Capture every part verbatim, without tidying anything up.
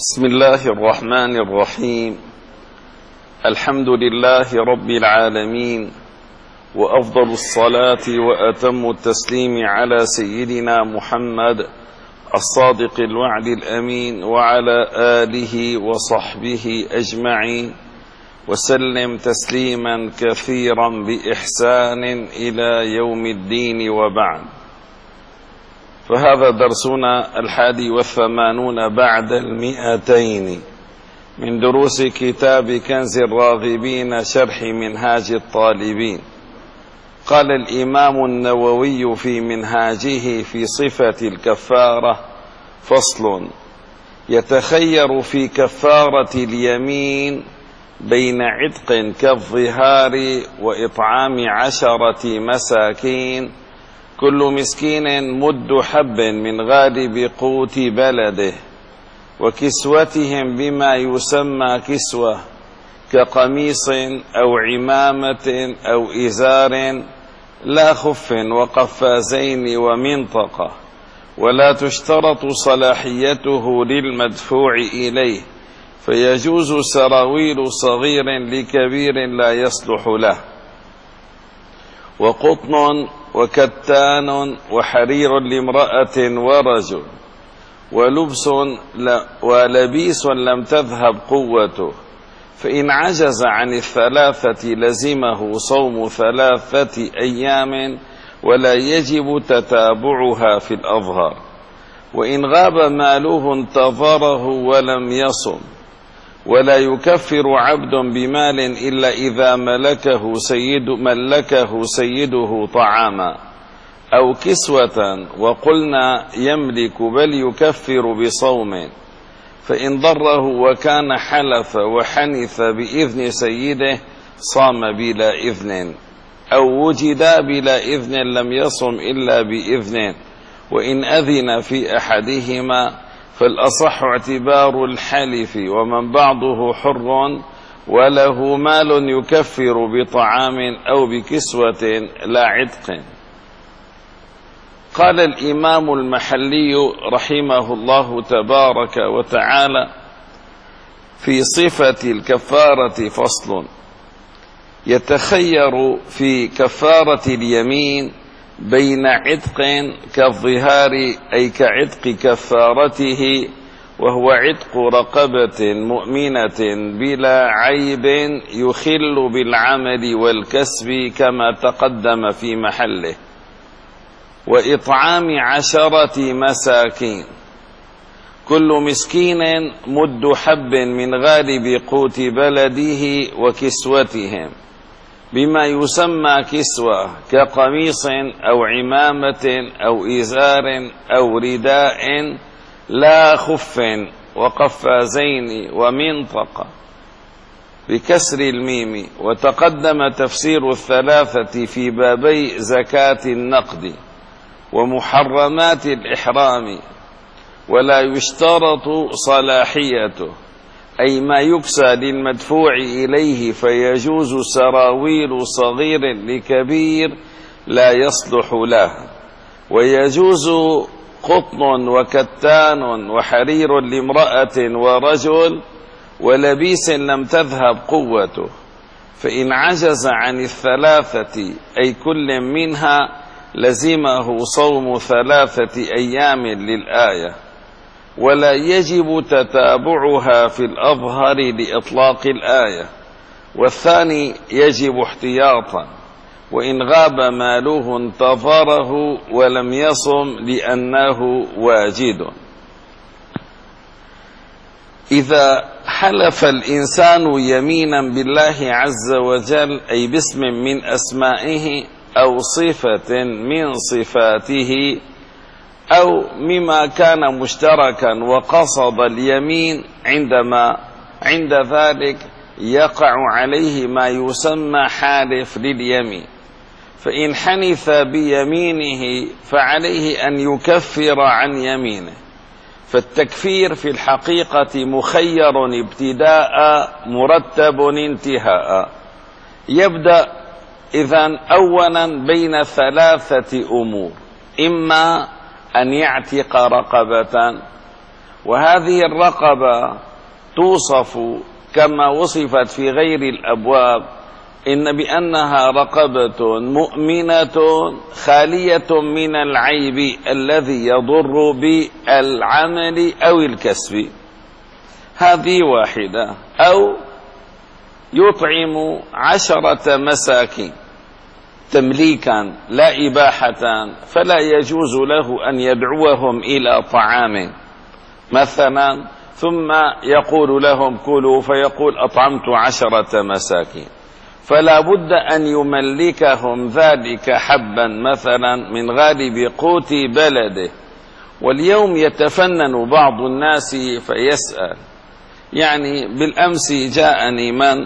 بسم الله الرحمن الرحيم. الحمد لله رب العالمين، وأفضل الصلاة وأتم التسليم على سيدنا محمد الصادق الوعد الأمين وعلى آله وصحبه أجمعين، وسلم تسليما كثيرا بإحسان إلى يوم الدين، وبعد. فهذا درسنا الحادي والثمانون بعد المئتين من دروس كتاب كنز الراغبين شرح منهاج الطالبين. قال الإمام النووي في منهاجه في صفة الكفارة: فصل: يتخير في كفارة اليمين بين عتق كالظهار وإطعام عشرة مساكين، كل مسكين مد حب من غالب قوت بلده، وكسوتهم بما يسمى كسوة كقميص أو عمامة أو إزار، لا خف وقفازين ومنطقة، ولا تشترط صلاحيته للمدفوع إليه، فيجوز سراويل صغير لكبير لا يصلح له، وقطن وكتان وحرير لامرأة ورجل، ولبس ولبيس لم تذهب قوته، فإن عجز عن الثلاثة لزمه صوم ثلاثة أيام ولا يجب تتابعها في الأظهر، وإن غاب ماله انتظره ولم يصم، ولا يكفر عبد بمال إلا إذا ملكه سيد ملكه سيده طعاما أو كسوة، وقلنا يملك بل يكفر بصوم، فإن ضره وكان حلف وحنث بإذن سيده صام بلا إذن، أو وجدا بلا إذن لم يصم إلا بإذن، وإن أذن في أحدهما فالأصح اعتبار الحلف، ومن بعضه حر وله مال يكفر بطعام أو بكسوة لا عتق. قال الإمام المحلي رحمه الله تبارك وتعالى في صفة الكفارة: فصل: يتخير في كفارة اليمين بين عتق كالظهار، أي كعتق كفارته، وهو عتق رقبة مؤمنة بلا عيب يخل بالعمل والكسب كما تقدم في محله، وإطعام عشرة مساكين، كل مسكين مد حب من غالب قوت بلده، وكسوتهم بما يسمى كسوة كقميص أو عمامة أو إزار أو رداء، لا خف وقفازين ومنطقة، بكسر الميم. وتقدم تفسير الثلاثة في بابي زكاة النقد ومحرمات الإحرام، ولا يشترط صلاحيته، أي ما يكسى للمدفوع إليه، فيجوز سراويل صغير لكبير لا يصلح له، ويجوز قطن وكتان وحرير لامرأة ورجل، ولبيس لم تذهب قوته، فإن عجز عن الثلاثة أي كل منها لزمه صوم ثلاثة أيام للآية، ولا يجب تتابعها في الأظهر لإطلاق الآية، والثاني يجب احتياطا، وإن غاب ماله انتظره ولم يصم لأنه واجد. إذا حلف الإنسان يمينا بالله عز وجل، أي باسم من أسمائه أو صفة من صفاته أو مما كان مشتركا، وقصد اليمين، عندما عند ذلك يقع عليه ما يسمى حالف لليمين، فإن حنث بيمينه فعليه أن يكفر عن يمينه، فالتكفير في الحقيقة مخير ابتداء مرتب انتهاء. يبدأ إذن أولا بين ثلاثة أمور: إما أن يعتق رقبة، وهذه الرقبة توصف كما وصفت في غير الأبواب إن بأنها رقبة مؤمنة خالية من العيب الذي يضر بالعمل أو الكسب. هذه واحدة. أو يطعم عشرة مساكين تمليكا لا إباحة، فلا يجوز له أن يدعوهم إلى طعام مثلا ثم يقول لهم كلوا فيقول أطعمت عشرة مساكين، فلا بد أن يملكهم ذلك حبا مثلا من غالب قوت بلده. واليوم يتفنن بعض الناس فيسأل، يعني بالأمس جاءني من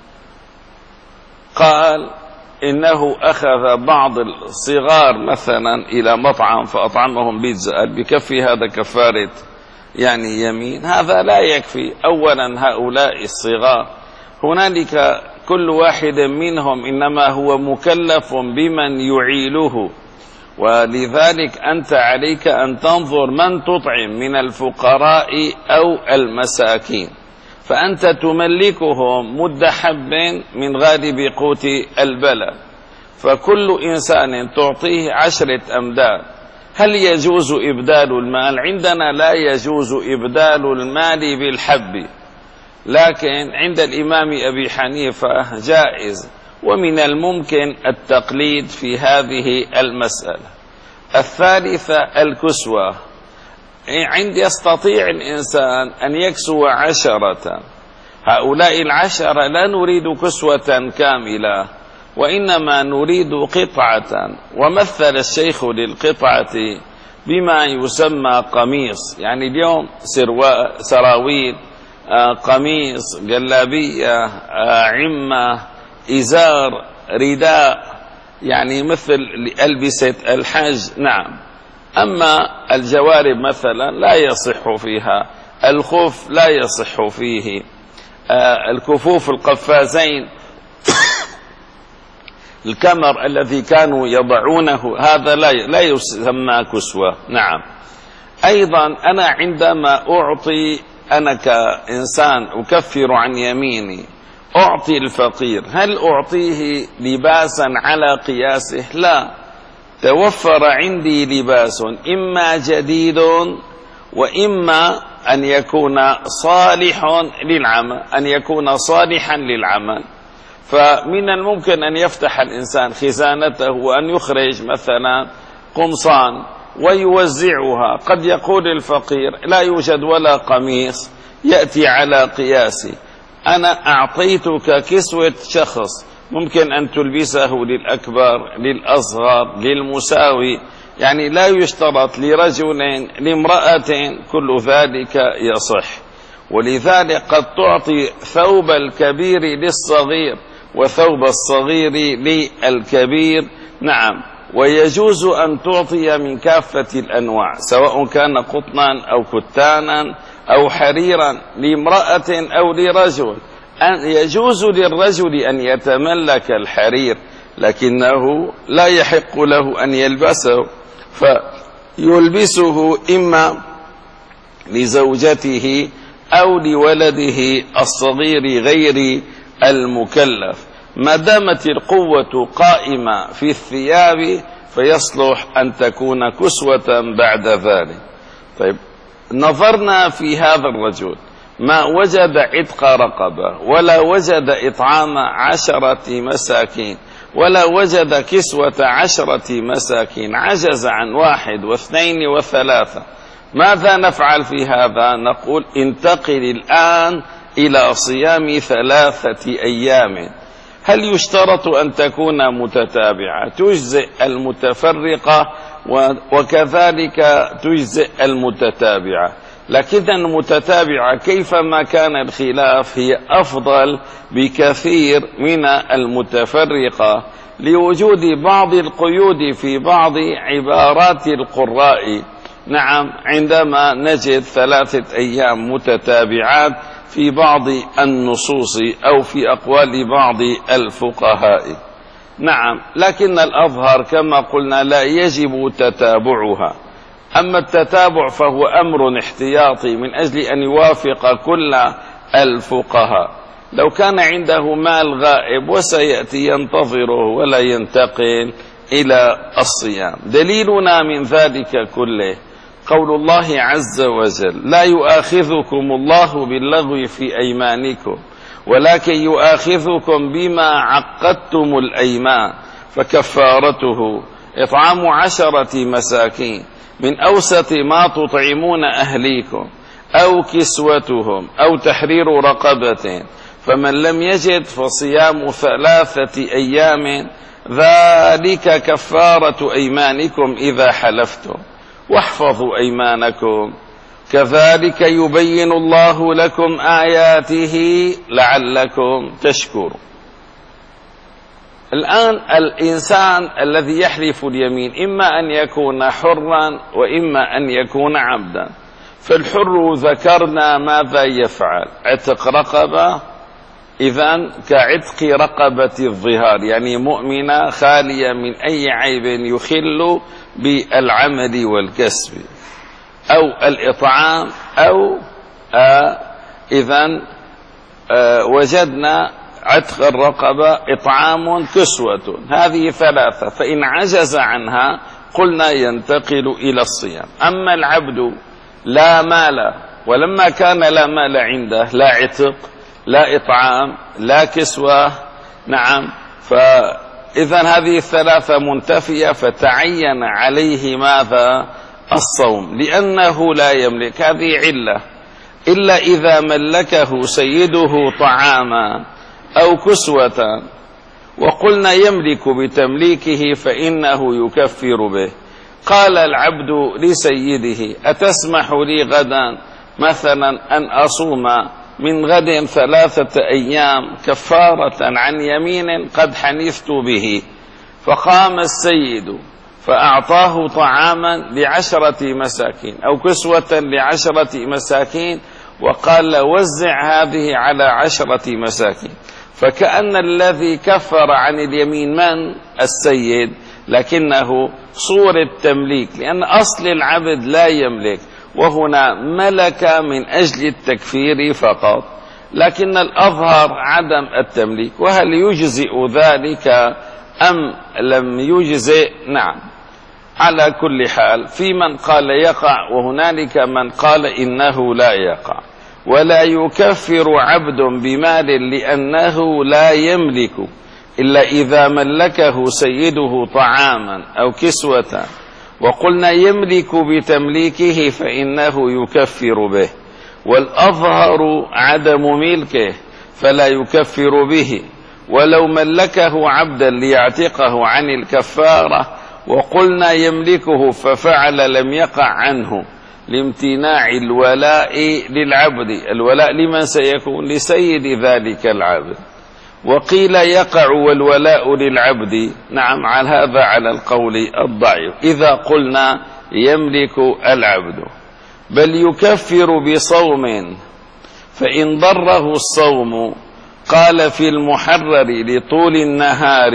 قال إنه أخذ بعض الصغار مثلا إلى مطعم فأطعمهم بيتزا، بكفي هذا كفارة يعني يمين؟ هذا لا يكفي. أولا هؤلاء الصغار هنالك كل واحد منهم إنما هو مكلف بمن يعيله، ولذلك أنت عليك أن تنظر من تطعم من الفقراء أو المساكين، فأنت تملكهم مد حب من غالب قوت البلد، فكل إنسان تعطيه عشرة أمداد. هل يجوز إبدال المال؟ عندنا لا يجوز إبدال المال بالحب، لكن عند الإمام أبي حنيفة جائز، ومن الممكن التقليد في هذه المسألة. الثالثة الكسوة. عند يستطيع الإنسان أن يكسو عشرة، هؤلاء العشرة لا نريد كسوة كاملة وإنما نريد قطعة، ومثل الشيخ للقطعة بما يسمى قميص، يعني اليوم سراويل، قميص، جلابية، عمة، إزار، رداء، يعني مثل ألبسة الحج. نعم. أما الجوارب مثلا لا يصح فيها، الخف لا يصح فيه، الكفوف القفازين، الكمر الذي كانوا يضعونه هذا لا يسمى كسوة. نعم. أيضا أنا عندما أعطي، أنا كإنسان أكفر عن يميني، أعطي الفقير، هل أعطيه لباسا على قياسه؟ لا. توفر عندي لباس إما جديد وإما أن يكون صالح للعمل، أن يكون صالحا للعمل، فمن الممكن أن يفتح الإنسان خزانته وأن يخرج مثلا قمصان ويوزعها. قد يقول الفقير لا يوجد ولا قميص يأتي على قياسي، أنا أعطيتك كسوة شخص، ممكن أن تلبسه للأكبر، للأصغر، للمساوي، يعني لا يشترط لرجل لامرأة، كل ذلك يصح. ولذلك قد تعطي ثوب الكبير للصغير وثوب الصغير للكبير. نعم. ويجوز أن تعطي من كافة الأنواع، سواء كان قطنا أو كتانا أو حريرا، لامرأة أو لرجل. أن يجوز للرجل أن يتملك الحرير، لكنه لا يحق له أن يلبسه، فيلبسه إما لزوجته أو لولده الصغير غير المكلف. ما دامت القوة قائمة في الثياب فيصلح أن تكون كسوة بعد ذلك. طيب، نظرنا في هذا الرجل ما وجد عتق رقبة، ولا وجد إطعام عشرة مساكين، ولا وجد كسوة عشرة مساكين، عجز عن واحد واثنين وثلاثة. ماذا نفعل في هذا؟ نقول انتقل الآن إلى صيام ثلاثة أيام. هل يشترط أن تكون متتابعة؟ تجزئ المتفرقة وكذلك تجزئ المتتابعة، لكن المتتابعة كيفما كان الخلاف هي أفضل بكثير من المتفرقة، لوجود بعض القيود في بعض عبارات القراء. نعم، عندما نجد ثلاثة أيام متتابعات في بعض النصوص أو في أقوال بعض الفقهاء. نعم، لكن الأظهر كما قلنا لا يجب تتابعها. أما التتابع فهو أمر احتياطي من أجل أن يوافق كل الفقهاء. لو كان عنده مال غائب وسيأتي ينتظره ولا ينتقل إلى الصيام. دليلنا من ذلك كله قول الله عز وجل: لا يؤاخذكم الله باللغو في أيمانكم ولكن يؤاخذكم بما عقدتم الأيمان فكفارته إطعام عشرة مساكين من أوسط ما تطعمون أهليكم أو كسوتهم أو تحرير رقبة، فمن لم يجد فصيام ثلاثة أيام ذلك كفارة أيمانكم إذا حلفتم واحفظوا أيمانكم كذلك يبين الله لكم آياته لعلكم تشكرون. الآن الإنسان الذي يحلف اليمين إما أن يكون حرا وإما أن يكون عبدا. فالحر ذكرنا ماذا يفعل؟ عتق رقبة، إذن كعتق رقبة الظهار، يعني مؤمنة خالية من أي عيب يخل بالعمل والكسب، أو الإطعام، أو آه إذن آه وجدنا عتق الرقبة، إطعام، كسوة، هذه ثلاثة. فإن عجز عنها قلنا ينتقل إلى الصيام. أما العبد لا مال، ولما كان لا مال عنده لا عتق لا إطعام لا كسوة، نعم، فإذا هذه الثلاثة منتفية، فتعين عليه ماذا؟ الصوم، لأنه لا يملك. هذه علة. إلا إذا ملكه سيده طعاما أو كسوة وقلنا يملك بتمليكه فإنه يكفر به. قال العبد لسيده: أتسمح لي غدا مثلا أن أصوم من غد ثلاثة أيام كفارة عن يمين قد حنثت به؟ فقام السيد فأعطاه طعاما لعشرة مساكين أو كسوة لعشرة مساكين وقال: وزع هذه على عشرة مساكين. فكأن الذي كفر عن اليمين من؟ السيد، لكنه صورة تمليك، لأن أصل العبد لا يملك، وهنا ملك من أجل التكفير فقط، لكن الأظهر عدم التمليك. وهل يجزئ ذلك أم لم يجزئ؟ نعم، على كل حال في من قال يقع، وهنالك من قال إنه لا يقع. ولا يكفر عبد بمال لأنه لا يملك إلا إذا ملكه سيده طعاما أو كسوة وقلنا يملك بتمليكه فإنه يكفر به، والأظهر عدم ملكه فلا يكفر به. ولو ملكه عبدا ليعتقه عن الكفارة وقلنا يملكه ففعل لم يقع عنه لامتناع الولاء للعبد. الولاء لمن سيكون؟ لسيد ذلك العبد. وقيل يقع والولاء للعبد، نعم، على هذا على القول الضعيف إذا قلنا يملك العبد. بل يكفر بصوم فإن ضره الصوم. قال في المحرر: لطول النهار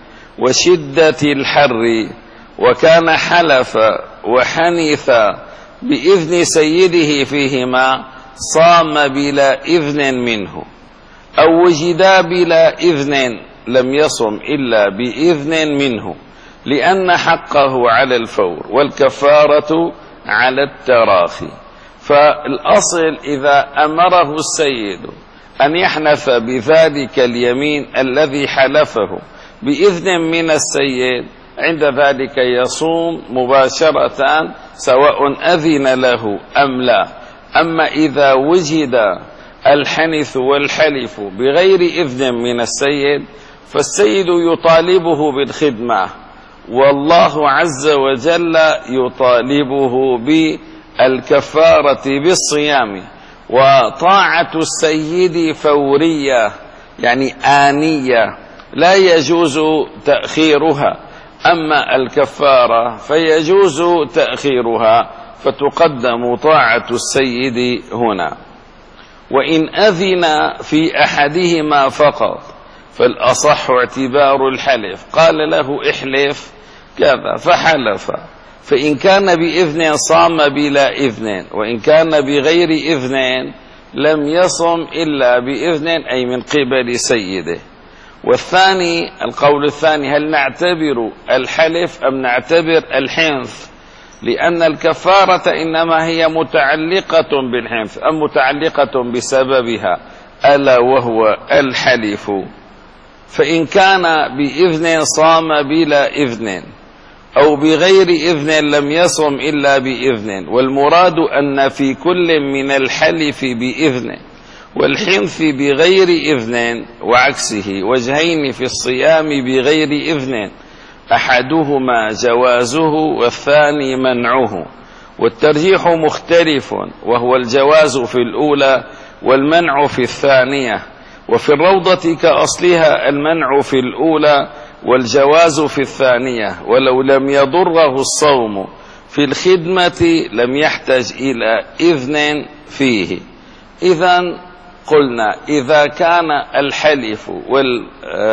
وشدة الحر وكان حلف وحنث بإذن سيده فيهما صام بلا إذن منه، أو وجدا بلا إذن لم يصم إلا بإذن منه، لأن حقه على الفور والكفارة على التراخي. فالأصل إذا أمره السيد أن يحنث بذلك اليمين الذي حلفه بإذن من السيد، عند ذلك يصوم مباشرة سواء أذن له أم لا. أما إذا وجد الحنث والحلف بغير إذن من السيد فالسيد يطالبه بالخدمة، والله عز وجل يطالبه بالكفارة بالصيام. وطاعة السيد فورية، يعني آنية، لا يجوز تأخيرها. أما الكفارة فيجوز تأخيرها، فتقدم طاعة السيد هنا. وإن أذن في أحدهما فقط فالأصح اعتبار الحلف. قال له احلف كذا فحلف فإن كان بإذن صام بلا إذن، وإن كان بغير إذن لم يصم إلا بإذن أي من قبل سيده. والثاني القول الثاني، هل نعتبر الحلف أم نعتبر الحنث؟ لأن الكفارة إنما هي متعلقة بالحنث أم متعلقة بسببها ألا وهو الحلف. فإن كان بإذن صام بلا إذن أو بغير إذن لم يصم إلا بإذن، والمراد أن في كل من الحلف بإذن والحنث بغير إذن وعكسه وجهين في الصيام بغير إذن، أحدهما جوازه والثاني منعه، والترجيح مختلف، وهو الجواز في الأولى والمنع في الثانية، وفي الروضة كأصلها المنع في الأولى والجواز في الثانية، ولو لم يضره الصوم في الخدمة لم يحتج إلى إذن فيه. إذن قلنا إذا كان الحلف وال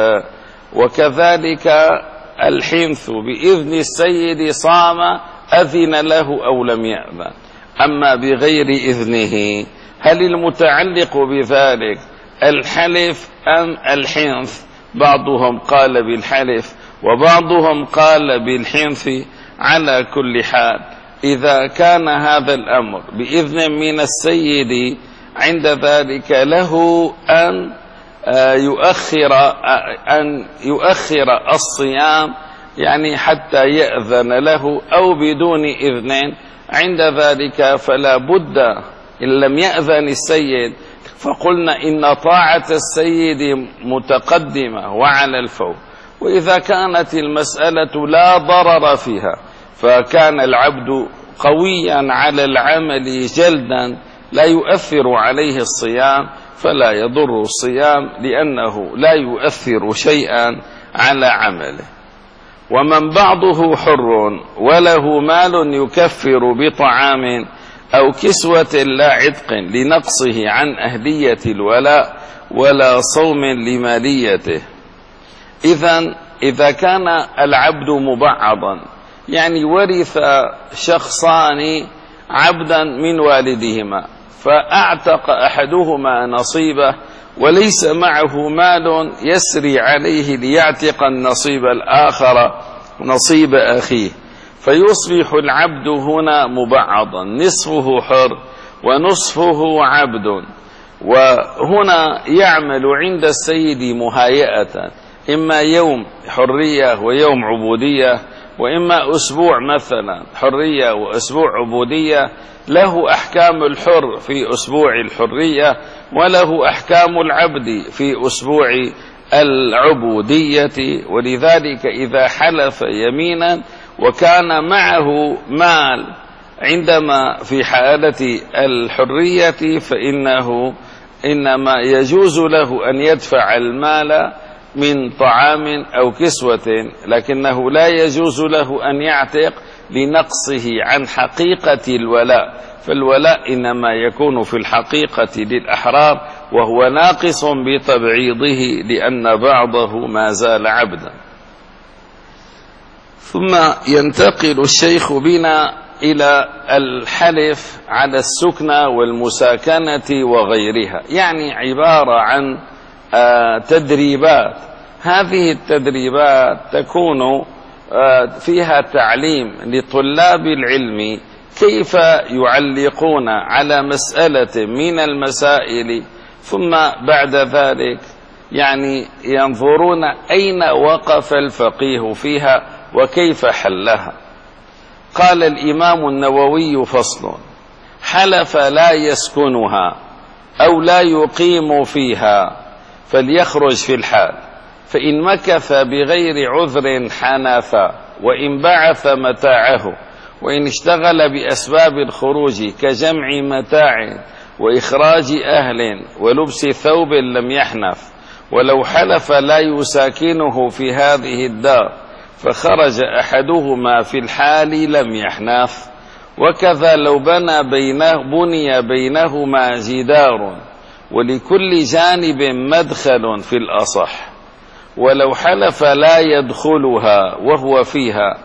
وكذلك الحنث بإذن السيد صام أذن له أو لم يأذن. أما بغير إذنه هل المتعلق بذلك الحلف أم الحنث؟ بعضهم قال بالحلف وبعضهم قال بالحنث. على كل حال إذا كان هذا الأمر بإذن من السيد عند ذلك له أن يؤخر أن يؤخر الصيام، يعني حتى يأذن له، أو بدون إذن. عند ذلك فلا بد إن لم يأذن السيد، فقلنا إن طاعة السيد متقدمة وعلى الفور. وإذا كانت المسألة لا ضرر فيها فكان العبد قويا على العمل جلدا لا يؤثر عليه الصيام فلا يضر الصيام، لأنه لا يؤثر شيئا على عمله. ومن بعضه حر وله مال يكفر بطعام أو كسوة لا عتق لنقصه عن أهلية الولاء ولا صوم لماليته. إذن إذا كان العبد مبعضا، يعني ورث شخصان عبدا من والدهما، فأعتق أحدهما نصيبه وليس معه مال يسري عليه ليعتق النصيب الآخر نصيب أخيه، فيصبح العبد هنا مبعضا، نصفه حر ونصفه عبد. وهنا يعمل عند السيد مهيئة، إما يوم حرية ويوم عبودية، وإما أسبوع مثلا حرية وأسبوع عبودية. له أحكام الحر في أسبوع الحرية وله أحكام العبد في أسبوع العبودية. ولذلك إذا حلف يمينا وكان معه مال عندما في حالة الحرية فإنه إنما يجوز له أن يدفع المال من طعام أو كسوة، لكنه لا يجوز له أن يعتق لنقصه عن حقيقة الولاء، فالولاء إنما يكون في الحقيقة للأحرار وهو ناقص بتبعيضه لأن بعضه ما زال عبدا. ثم ينتقل الشيخ بنا إلى الحلف على السكنى والمساكنة وغيرها، يعني عبارة عن تدريبات. هذه التدريبات تكون فيها تعليم لطلاب العلم كيف يعلقون على مسألة من المسائل، ثم بعد ذلك يعني ينظرون أين وقف الفقيه فيها وكيف حلها. قال الإمام النووي: فصل: حلف لا يسكنها أو لا يقيم فيها فليخرج في الحال، فإن مكث بغير عذر حنث، وإن بعث متاعه، وإن اشتغل بأسباب الخروج كجمع متاع وإخراج أهل ولبس ثوب لم يحنث. ولو حلف لا يساكنه في هذه الدار فخرج أحدهما في الحال لم يحنث. وكذا لو بنى بينه بني بينهما جدار ولكل جانب مدخل في الأصح، ولو حلف لا يدخلها وهو فيها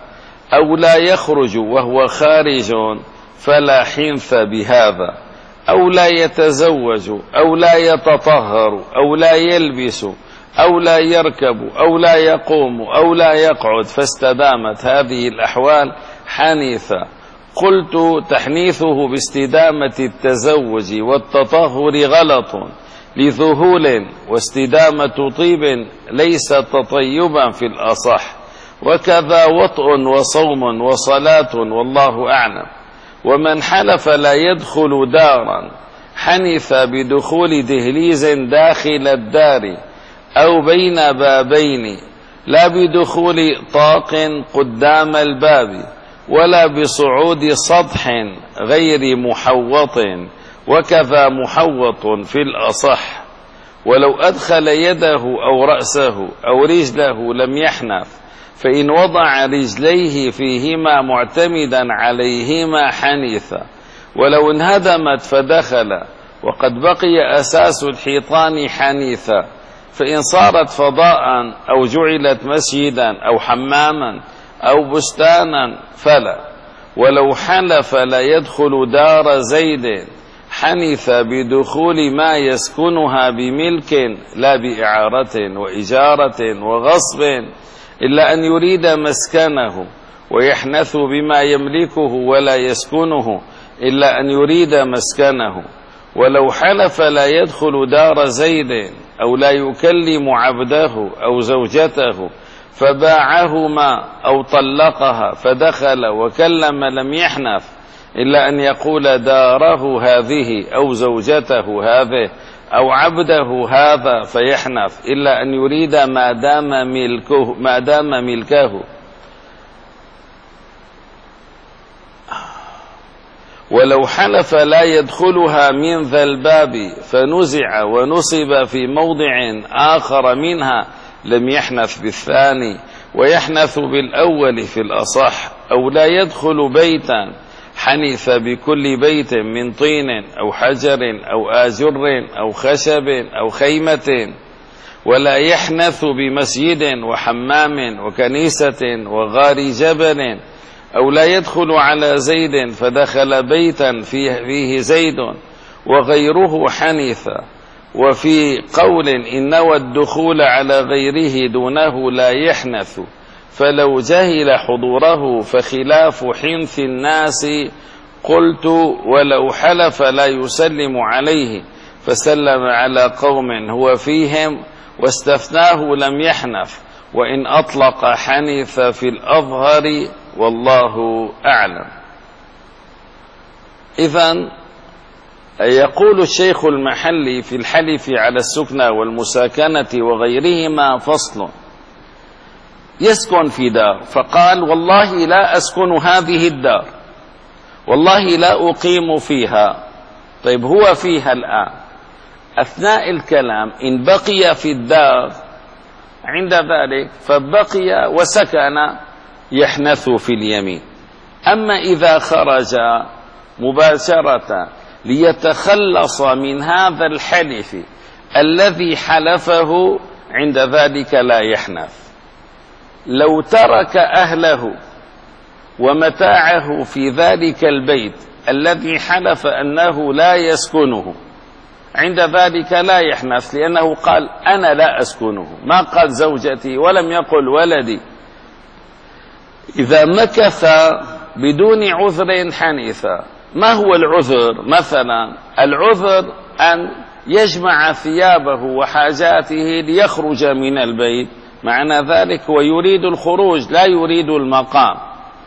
أو لا يخرج وهو خارج فلا حنث بهذا، أو لا يتزوج أو لا يتطهر أو لا يلبس أو لا يركب أو لا يقوم أو لا يقعد فاستدامت هذه الأحوال حنيثة. قلت تحنيثه باستدامة التزوج والتطهر غلط لذهول، واستدامة طيب ليس تطيبا في الأصح، وكذا وطء وصوم وصلاة والله أعلم. ومن حلف لا يدخل دارا حنث بدخول دهليز داخل الدار أو بين بابين، لا بدخول طاق قدام الباب، ولا بصعود سطح غير محوط، وكذا محوط في الأصح. ولو أدخل يده أو رأسه أو رجله لم يحنث، فإن وضع رجليه فيهما معتمدا عليهما حنث. ولو انهدمت فدخل وقد بقي أساس الحيطان حنيثا، فإن صارت فضاء أو جعلت مسجدا أو حماما أو بستانا فلا. ولو حلف لا يدخل دار زيد حنث بدخول ما يسكنها بملك لا بإعارة وإجارة وغصب، إلا أن يريد مسكنه، ويحنث بما يملكه ولا يسكنه إلا أن يريد مسكنه. ولو حلف لا يدخل دار زيد أو لا يكلم عبده أو زوجته فباعهما أو طلقها فدخل وكلم لم يحنث إلا أن يقول داره هذه أو زوجته هذه أو عبده هذا فيحنث، إلا أن يريد ما دام ملكه, ما دام ملكه. ولو حلف لا يدخلها من ذا الباب فنزع ونصب في موضع آخر منها لم يحنث بالثاني، ويحنث بالأول في الأصح. أو لا يدخل بيتا حنث بكل بيت من طين أو حجر أو آجر أو خشب أو خيمة. ولا يحنث بمسجد وحمام وكنيسة وغار جبل. أو لا يدخل على زيد فدخل بيتا فيه زيد وغيره حنث. وفي قول إن نوى الدخول على غيره دونه لا يحنث، فلو جهل حضوره فخلاف حنث الناس. قلت ولو حلف لا يسلم عليه فسلم على قوم هو فيهم واستثناه لم يحنث، وإن أطلق حنث في الأظهر والله أعلم. إذن يقول الشيخ المحلي في الحلف على السكنى والمساكنة وغيرهما فصل. يسكن في دار فقال والله لا أسكن هذه الدار، والله لا أقيم فيها. طيب هو فيها الآن، أثناء الكلام إن بقي في الدار عند ذلك فبقي وسكن يحنث في اليمين. أما إذا خرج مباشرة ليتخلص من هذا الحلف الذي حلفه عند ذلك لا يحنث. لو ترك أهله ومتاعه في ذلك البيت الذي حلف أنه لا يسكنه عند ذلك لا يحنث، لأنه قال أنا لا أسكنه، ما قال زوجتي ولم يقل ولدي. إذا مكث بدون عذر حنث. ما هو العذر؟ مثلا العذر أن يجمع ثيابه وحاجاته ليخرج من البيت، معنى ذلك ويريد الخروج لا يريد المقام.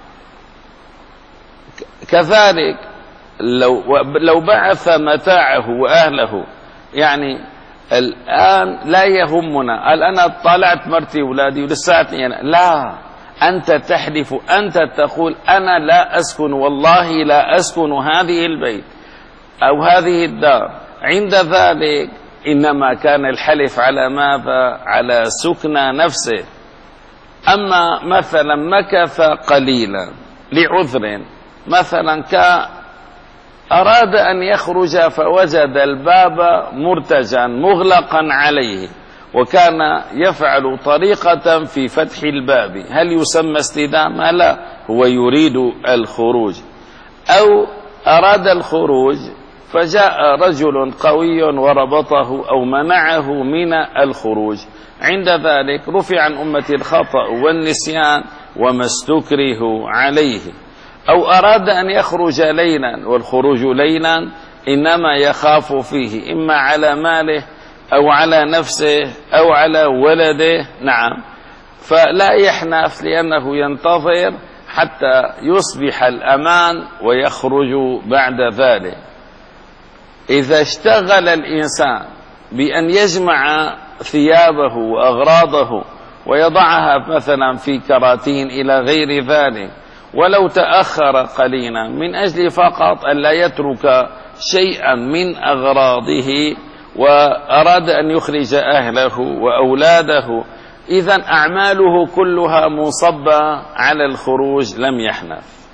كذلك لو, لو بعث متاعه وأهله، يعني الآن لا يهمنا، قال أنا طالعت مرتي ولادي ولساتني أنا. لا، أنت تحلف، أنت تقول أنا لا أسكن، والله لا أسكن هذه البيت أو هذه الدار. عند ذلك إنما كان الحلف على ماذا؟ على سكن نفسه. أما مثلا مكث قليلا لعذر، مثلا كأراد أن يخرج فوجد الباب مرتجا مغلقا عليه وكان يفعل طريقة في فتح الباب، هل يسمى استدامة؟ لا، هو يريد الخروج. أو أراد الخروج فجاء رجل قوي وربطه أو منعه من الخروج، عند ذلك رفع عن أمة الخطأ والنسيان وما استكره عليه. أو أراد أن يخرج ليلا، والخروج ليلا إنما يخاف فيه إما على ماله أو على نفسه أو على ولده، نعم، فلا يحنث لأنه ينتظر حتى يصبح الأمان ويخرج بعد ذلك. إذا اشتغل الإنسان بأن يجمع ثيابه وأغراضه ويضعها مثلا في كراتين إلى غير ذلك، ولو تأخر قليلا من أجل فقط أن لا يترك شيئا من أغراضه وأراد أن يخرج أهله وأولاده، إذن أعماله كلها منصبة على الخروج، لم يحنث.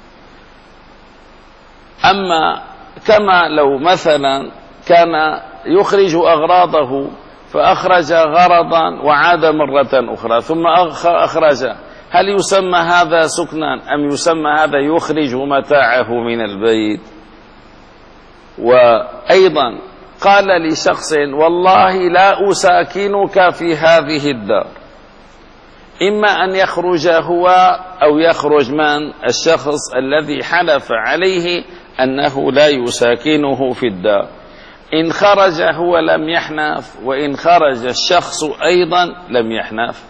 أما كما لو مثلا كان يخرج أغراضه فأخرج غرضا وعاد مرة أخرى ثم أخرج، هل يسمى هذا سكنا أم يسمى هذا يخرج متاعه من البيت؟ وأيضا قال لشخص والله لا أساكنك في هذه الدار، إما أن يخرج هو أو يخرج من؟ الشخص الذي حلف عليه أنه لا يساكنه في الدار. إن خرج هو لم يحنث، وإن خرج الشخص أيضا لم يحنث.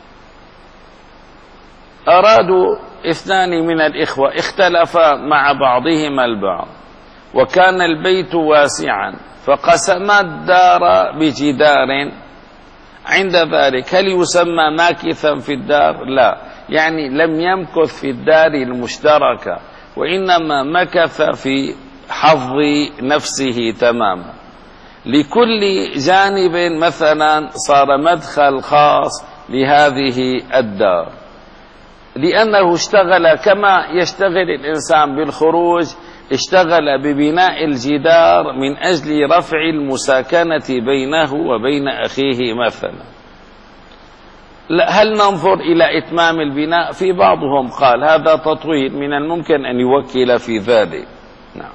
أرادوا اثنان من الإخوة اختلفا مع بعضهما البعض، وكان البيت واسعا فقسما الدار بجدار، عند ذلك هل يسمى ماكثا في الدار؟ لا، يعني لم يمكث في الدار المشتركة، وإنما مكث في حظ نفسه تماما. لكل جانب مثلا صار مدخل خاص لهذه الدار، لأنه اشتغل كما يشتغل الإنسان بالخروج، اشتغل ببناء الجدار من أجل رفع المساكنة بينه وبين أخيه مثلا. هل ننظر إلى إتمام البناء؟ في بعضهم قال هذا تطويل، من الممكن أن يوكل في ذلك، نعم.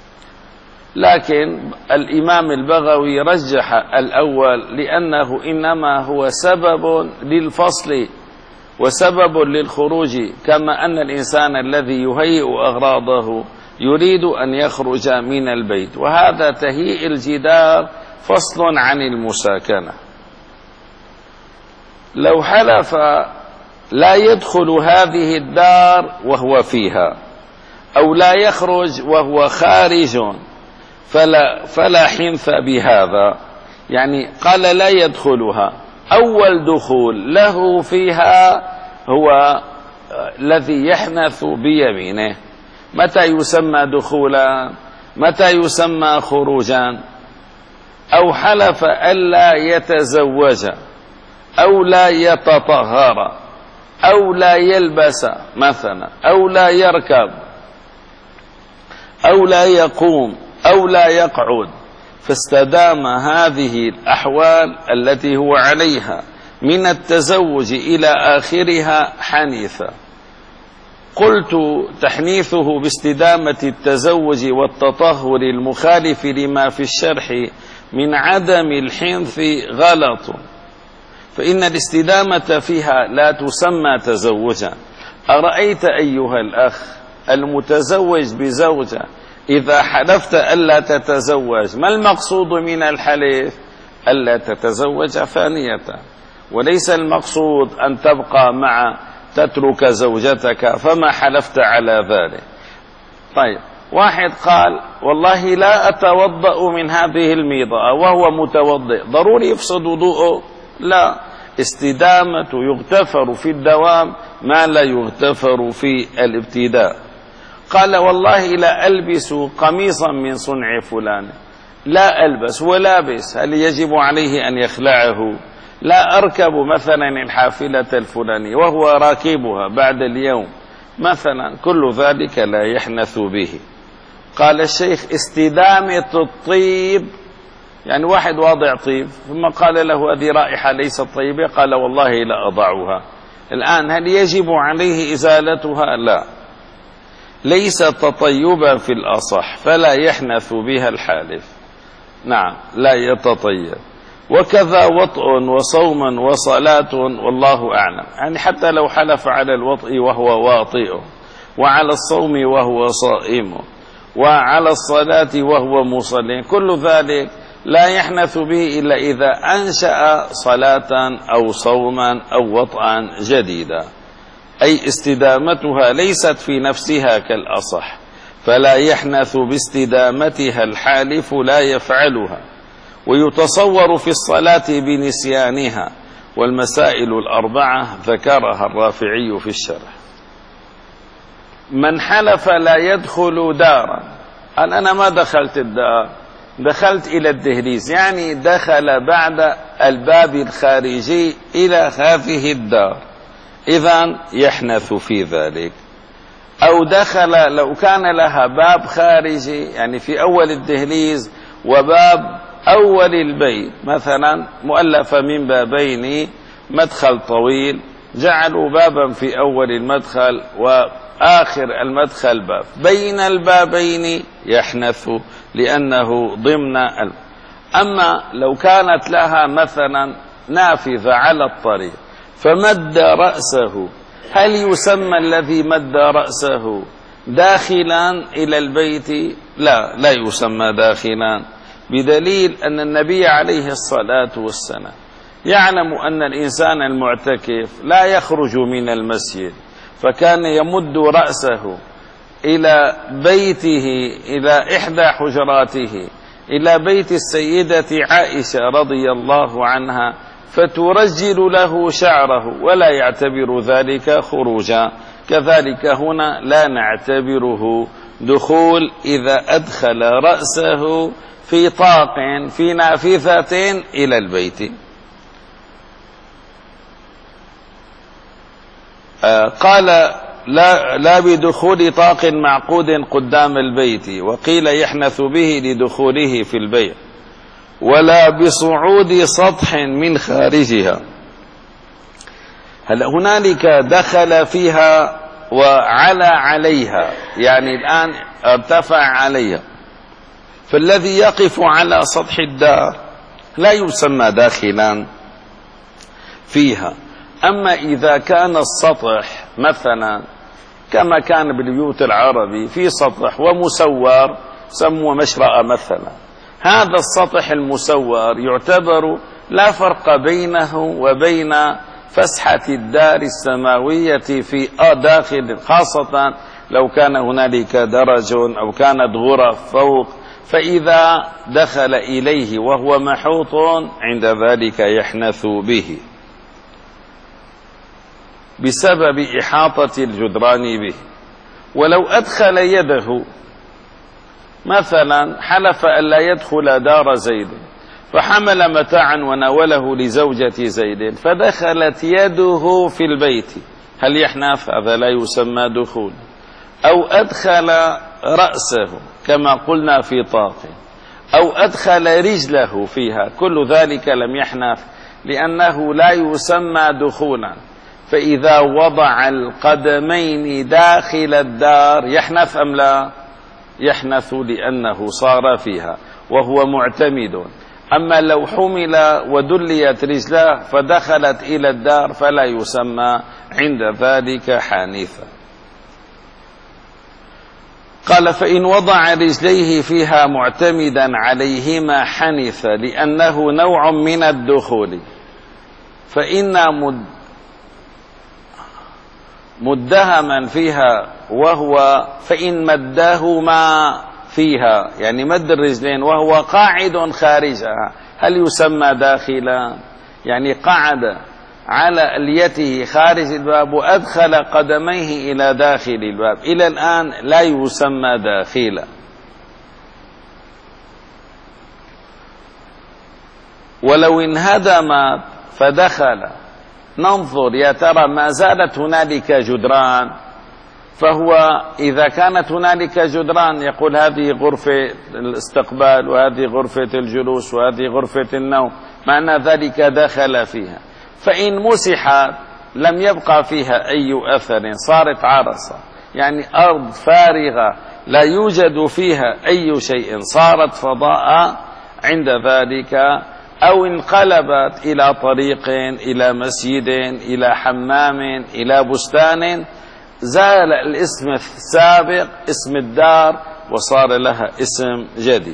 لكن الإمام البغوي رجح الأول، لأنه إنما هو سبب للفصل وسبب للخروج، كما أن الإنسان الذي يهيئ أغراضه يريد أن يخرج من البيت، وهذا تهيئ الجدار فصل عن المساكنة. لو حلف لا يدخل هذه الدار وهو فيها، أو لا يخرج وهو خارج، فلا, فلا حنث بهذا، يعني قال لا يدخلها. أول دخول له فيها هو الذي يحنث بيمينه. متى يسمى دخولا؟ متى يسمى خروجا؟ أو حلف ألا يتزوج أو لا يتطهر أو لا يلبس مثلا أو لا يركب أو لا يقوم أو لا يقعد، فاستدام هذه الأحوال التي هو عليها من التزوج إلى آخرها حنيثا. قلت تحنيثه باستدامة التزوج والتطهر المخالف لما في الشرح من عدم الحنث غلط، فإن الاستدامة فيها لا تسمى تزوجا. أرأيت أيها الأخ المتزوج بزوجة إذا حلفت ألا تتزوج، ما المقصود من الحلف؟ ألا تتزوج ثانية، وليس المقصود أن تبقى مع تترك زوجتك، فما حلفت على ذلك. طيب، واحد قال والله لا أتوضأ من هذه الميضة وهو متوضئ، ضروري يفسد وضوءه؟ لا، استدامة يغتفر في الدوام ما لا يغتفر في الابتداء. قال والله لا ألبس قميصا من صنع فلان، لا ألبس ولابس، هل يجب عليه أن يخلعه؟ لا أركب مثلا الحافلة الفلانية وهو راكبها بعد اليوم مثلا، كل ذلك لا يحنث به. قال الشيخ استدامة الطيب يعني واحد واضع طيب ثم قال له هذه رائحة ليست طيبة، قال والله لا أضعها. الآن هل يجب عليه إزالتها؟ لا، ليس تطيبا في الأصح، فلا يحنث بها الحالف. نعم، لا يتطيب. وكذا وطء وصوم وصلاة، والله أعلم. يعني حتى لو حلف على الوطء وهو واطئ، وعلى الصوم وهو صائم، وعلى الصلاة وهو مصلي، كل ذلك لا يحنث به إلا إذا أنشأ صلاة أو صوما أو وطئا جديدا، أي استدامتها ليست في نفسها كالأصح، فلا يحنث باستدامتها الحالف، لا يفعلها. ويتصور في الصلاة بنسيانها، والمسائل الأربعة ذكرها الرافعي في الشرح. من حلف لا يدخل دارا، قال أنا ما دخلت الدار، دخلت إلى الدهليز، يعني دخل بعد الباب الخارجي إلى هذه الدار، إذن يحنث في ذلك. أو دخل، لو كان لها باب خارجي يعني في أول الدهليز وباب أول البيت مثلا مؤلفة من بابين، مدخل طويل، جعلوا بابا في أول المدخل وآخر المدخل باب، بين البابين يحنث لأنه ضمن ال... أما لو كانت لها مثلا نافذة على الطريق فمد رأسه، هل يسمى الذي مد رأسه داخلا إلى البيت؟ لا، لا يسمى داخلا، بدليل أن النبي عليه الصلاة والسلام يعلم أن الإنسان المعتكف لا يخرج من المسجد، فكان يمد رأسه إلى بيته، إلى إحدى حجراته، إلى بيت السيدة عائشة رضي الله عنها، فترجل له شعره ولا يعتبر ذلك خروجا. كذلك هنا لا نعتبره دخول إذا أدخل رأسه في طاق في نافذة إلى البيت. آه قال لا, لا بدخول طاق معقود قدام البيت، وقيل يحنث به لدخوله في البيت، ولا بصعود سطح من خارجها. هل هنالك دخل فيها وعلى عليها، يعني الآن ارتفع عليها، فالذي يقف على سطح الدار لا يسمى داخلا فيها. أما إذا كان السطح مثلا كما كان بالبيوت العربي في سطح ومسور، سموا مشرأة مثلا، هذا السطح المسور يعتبر لا فرق بينه وبين فسحة الدار السماوية في داخل، خاصة لو كان هنالك درج أو كانت غرف فوق، فإذا دخل إليه وهو محوط عند ذلك يحنث به بسبب إحاطة الجدران به. ولو أدخل يده مثلا، حلف أن لا يدخل دار زيد، فحمل متاعا وناوله لزوجة زيد، فدخلت يده في البيت، هل يحنث؟ هذا لا يسمى دخول. أو أدخل رأسه كما قلنا في طاق، أو أدخل رجله فيها، كل ذلك لم يحنث لأنه لا يسمى دخولا. فإذا وضع القدمين داخل الدار يحنث أم لا؟ يحنث لأنه صار فيها وهو معتمد. أما لو حمل ودليت رجلاه فدخلت إلى الدار فلا يسمى عند ذلك حانثا. قال فإن وضع رجليه فيها معتمدا عليهما حنث، لأنه نوع من الدخول. فإن مد مدهما فيها وهو فإن مدهما فيها، يعني مد الرجلين وهو قاعد خارجها، هل يسمى داخلا؟ يعني قعد على اليته خارج الباب وأدخل قدميه إلى داخل الباب، إلى الآن لا يسمى داخلا. ولو انهدمت فدخل، ننظر يا ترى ما زالت هنالك جدران، فهو إذا كانت هنالك جدران يقول هذه غرفة الاستقبال وهذه غرفة الجلوس وهذه غرفة النوم، معنى ذلك دخل فيها. فإن مسحت لم يبقى فيها أي أثر، صارت عرصة، يعني أرض فارغة لا يوجد فيها أي شيء، صارت فضاء عند ذلك. أو انقلبت إلى طريق، إلى مسجد، إلى حمام، إلى بستان، زال الاسم السابق اسم الدار وصار لها اسم جديد.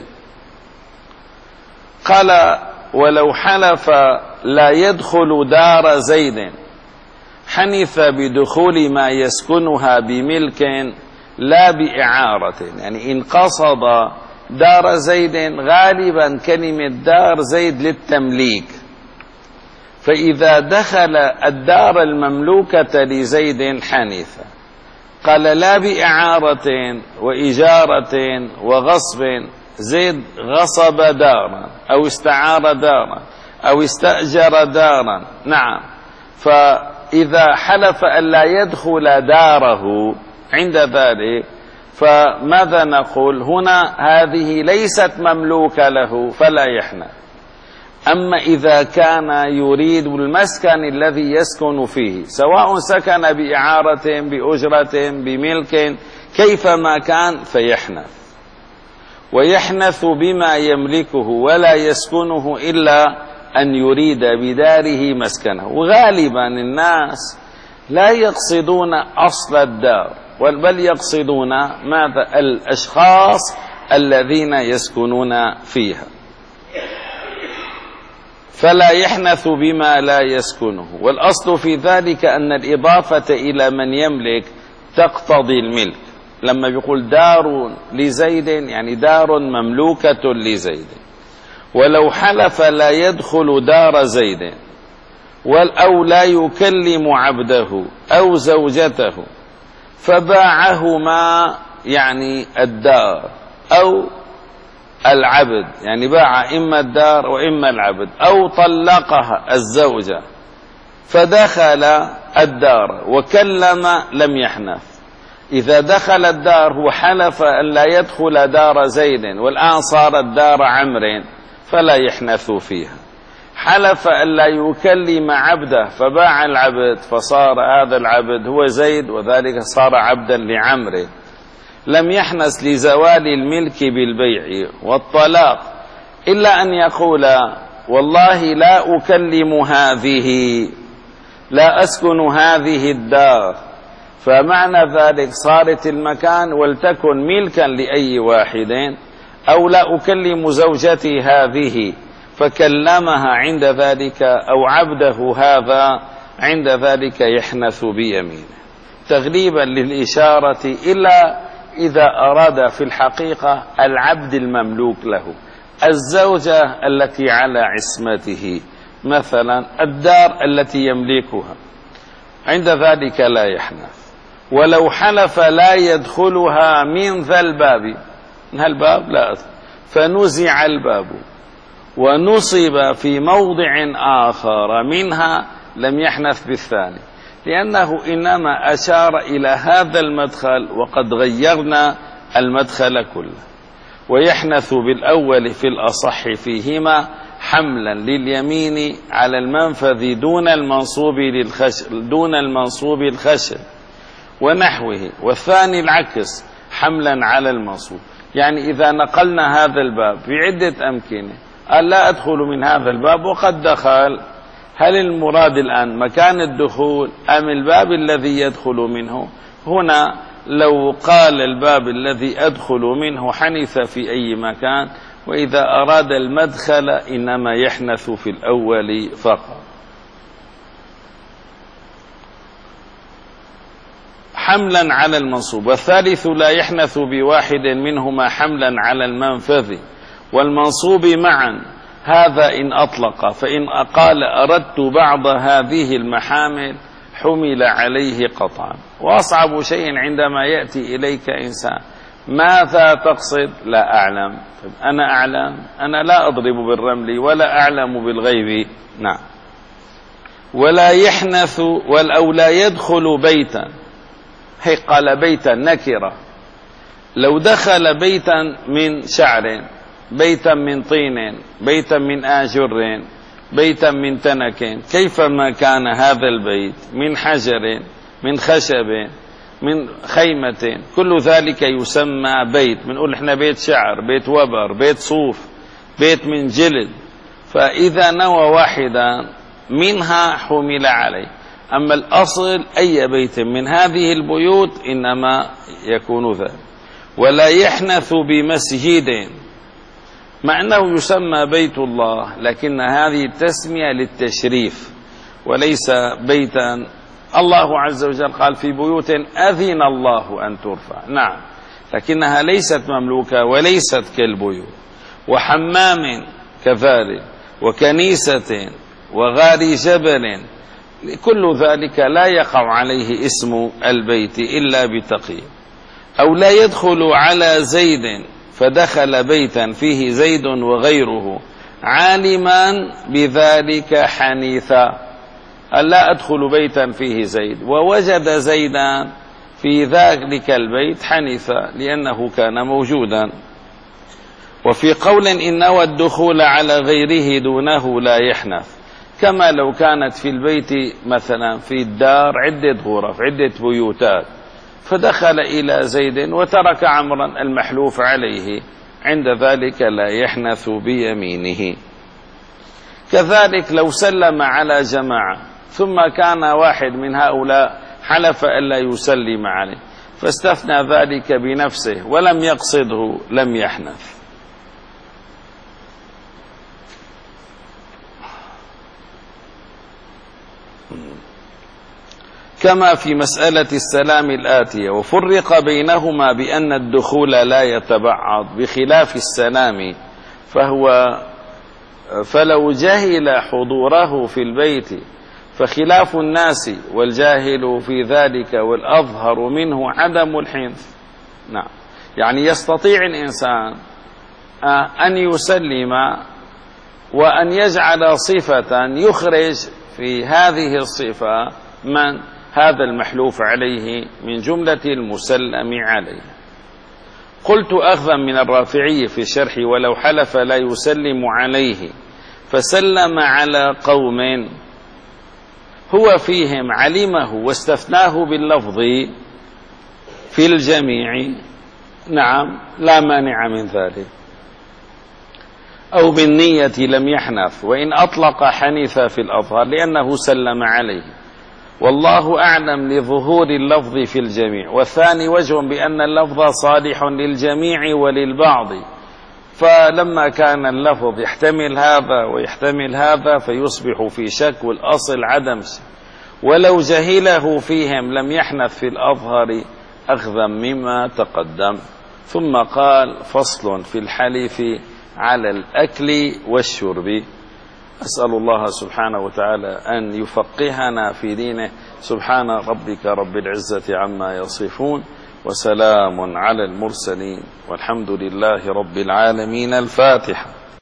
قال ولو حلف لا يدخل دار زيد حنث بدخول ما يسكنها بملك لا بإعارة. يعني إن قصد دار زيد، غالبا كلمة دار زيد للتمليك، فإذا دخل الدار المملوكة لزيد حنث. قال لا بإعارة وإجارة وغصب، زيد غصب دارا أو استعار دارا أو استأجر دارا، نعم. فإذا حلف أن لا يدخل داره عند ذلك، فماذا نقول هنا؟ هذه ليست مملوكة له فلا يحنث. أما إذا كان يريد المسكن الذي يسكن فيه، سواء سكن بإعارة بأجرة بملك كيفما كان، فيحنث. ويحنث بما يملكه ولا يسكنه إلا أن يريد بداره مسكنه. وغالبا الناس لا يقصدون أصل الدار، بل يقصدون ماذا؟ الأشخاص الذين يسكنون فيها. فلا يحنث بما لا يسكنه. والأصل في ذلك أن الإضافة إلى من يملك تقتضي الملك. لما يقول دار لزيد يعني دار مملوكة لزيد. ولو حلف لا يدخل دار زيد أو لا يكلم عبده أو زوجته، فباعهما يعني الدار أو العبد، يعني باع إما الدار وإما العبد، أو طلقها الزوجة فدخل الدار وكلم لم يحنث. إذا دخل الدار وحلف أن لا يدخل دار زيد والآن صارت دار عمرو فلا يحنث فيها. حلف أن لا يكلم عبده فباع العبد فصار هذا العبد هو زيد وذلك صار عبدا لعمرو، لم يحنث لزوال الملك بالبيع والطلاق، إلا أن يقول والله لا أكلم هذه، لا أسكن هذه الدار، فمعنى ذلك صارت المكان ولتكن ملكا لأي واحد. أو لا أكلم زوجتي هذه فكلمها عند ذلك، أو عبده هذا عند ذلك يحنث بيمينه، تغليبا للإشارة، إلا إذا أراد في الحقيقة العبد المملوك له، الزوجة التي على عصمته مثلا، الدار التي يملكها، عند ذلك لا يحنث. ولو حلف لا يدخلها من ذا الباب، من الباب لا أدخل، فنزع الباب ونصب في موضع آخر منها لم يحنث بالثاني، لأنه إنما أشار إلى هذا المدخل وقد غيرنا المدخل كله. ويحنث بالأول في الأصح فيهما حملا لليمين على المنفذ دون المنصوب للخشب دون المنصوب الخشب ونحوه، والثاني العكس حملا على المنصوب. يعني إذا نقلنا هذا الباب في عدة أمكنة، قال لا أدخل من هذا الباب وقد دخل، هل المراد الآن مكان الدخول أم الباب الذي يدخل منه؟ هنا لو قال الباب الذي أدخل منه حنث في أي مكان، وإذا أراد المدخل إنما يحنث في الأول فقط. حملا على المنصوب. والثالث لا يحنث بواحد منهما حملا على المنفذ والمنصوب معا، هذا إن أطلق. فإن قال أردت بعض هذه المحامل حمل عليه قطعا. وأصعب شيء عندما يأتي إليك إنسان ماذا تقصد؟ لا أعلم. أنا أعلم؟ أنا لا أضرب بالرمل ولا أعلم بالغيب. نعم. ولا يحنث أو لا يدخل بيتا هي قال بيتا نكرة، لو دخل بيتا من شعر، بيتا من طين، بيتا من آجر، بيتا من تنك، كيفما كان هذا البيت من حجر، من خشب، من خيمة، كل ذلك يسمى بيت. بنقول احنا بيت شعر، بيت وبر، بيت صوف، بيت من جلد. فإذا نوى واحدا منها حمل عليه. أما الأصل أي بيت من هذه البيوت إنما يكون ذلك. ولا يحنث بمسجد، مع أنه يسمى بيت الله، لكن هذه التسمية للتشريف وليس بيتا. الله عز وجل قال في بيوت أذن الله أن ترفع، نعم، لكنها ليست مملوكة وليست كالبيوت. وحمام كذلك، وكنيسة، وغار جبل، كل ذلك لا يقع عليه اسم البيت إلا بتقييد. أو لا يدخل على زيد فدخل بيتا فيه زيد وغيره عالما بذلك حنيثا، ألا أدخل بيتا فيه زيد ووجد زيدا في ذلك البيت حنيثا لأنه كان موجودا. وفي قول إن نوى الدخول على غيره دونه لا يحنث، كما لو كانت في البيت مثلا في الدار عدة غرف، عدة بيوتات، فدخل إلى زيد وترك عمرا المحلوف عليه، عند ذلك لا يحنث بيمينه. كذلك لو سلم على جماعة ثم كان واحد من هؤلاء حلف ألا يسلم عليه فاستثنى ذلك بنفسه ولم يقصده لم يحنث. كما في مسألة السلام الآتية. وفرق بينهما بأن الدخول لا يتبعض بخلاف السلام، فهو فلو جهل حضوره في البيت فخلاف الناس والجاهل في ذلك والأظهر منه عدم الحنث. نعم، يعني يستطيع الإنسان أن يسلم وأن يجعل صفة يخرج في هذه الصفة من هذا المحلوف عليه من جملة المسلم عليه. قلت أخذا من الرافعي في الشرح: ولو حلف لا يسلم عليه فسلم على قوم هو فيهم علمه واستثناه باللفظ في الجميع، نعم لا مانع من ذلك. أو بالنية لم يحنث، وإن أطلق حنث في الأظهر لأنه سلم عليه، والله أعلم لظهور اللفظ في الجميع. والثاني وجه بأن اللفظ صالح للجميع وللبعض، فلما كان اللفظ يحتمل هذا ويحتمل هذا فيصبح في شك، والأصل عدم شك. ولو جهله فيهم لم يحنث في الأظهر أخذا مما تقدم. ثم قال: فصل في الحلف على الأكل والشرب. أسأل الله سبحانه وتعالى أن يفقهنا في دينه. سبحان ربك رب العزة عما يصفون، وسلام على المرسلين، والحمد لله رب العالمين. الفاتحة.